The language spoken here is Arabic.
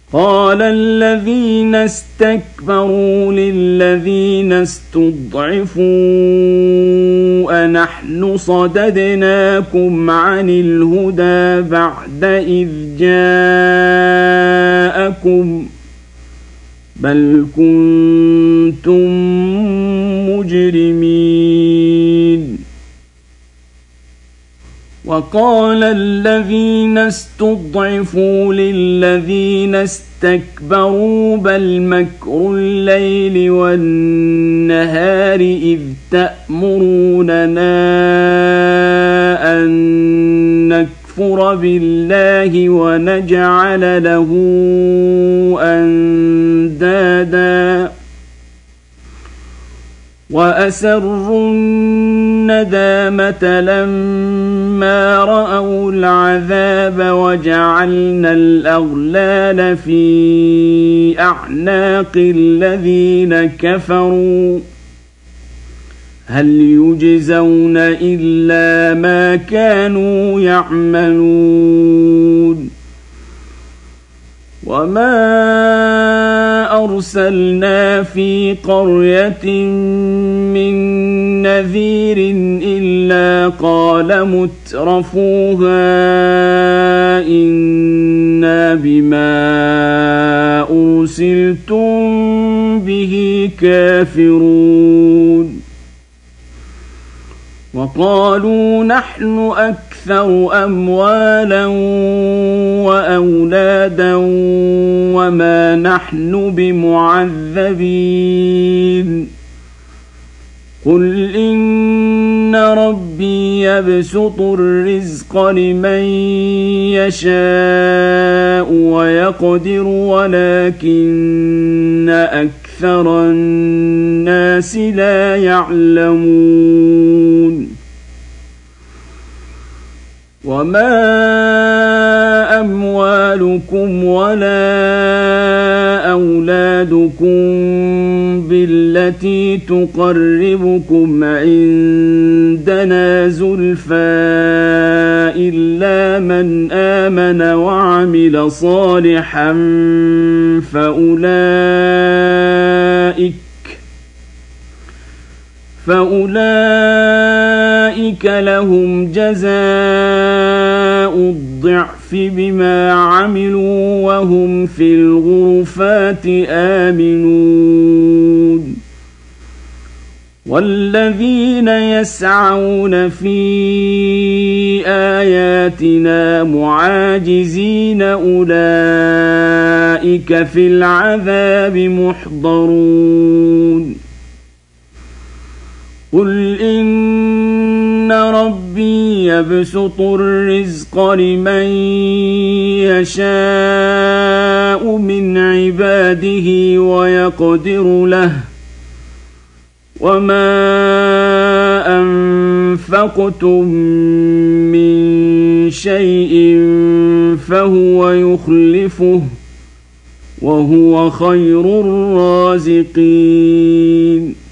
قال الذين استكبروا للذين استضعفوا أنحن صددناكم عن الهدى بعد إذ جاءكم بل كنتم مجرمين. وقال الذين استضعفوا للذين استكبروا بل مكر الليل والنهار إذ تأمروننا أن نكفر بالله ونجعل له أندادا وأسروا الندامة لما رأوا العذاب وجعلنا الأغلال في أعناق الذين كفروا هل يجزون إلا ما كانوا يعملون. وما أرسلنا في قرية من نذير إلا قال مترفوها إنا بما أرسلتم به كافرون. وقالوا نحن أكثر أموالا وأولادا وما نحن بمعذبين. قل إن ربي يبسط الرزق لمن يشاء ويقدر ولكن أكثر الناس لا يعلمون. وما أموالكم ولا أولادكم بالتي تقربكم عندنا زلفى إلا من آمن وعمل صالحا فأولئك لهم جزاء الضعف بما عملوا وهم في الغرفات آمنون. والذين يسعون في آياتنا معاجزين أولئك في العذاب محضرون. قل إن ربي يبسط الرزق لمن يشاء من عباده ويقدر له وما أنفقتم من شيء فهو يخلفه وهو خير الرازقين.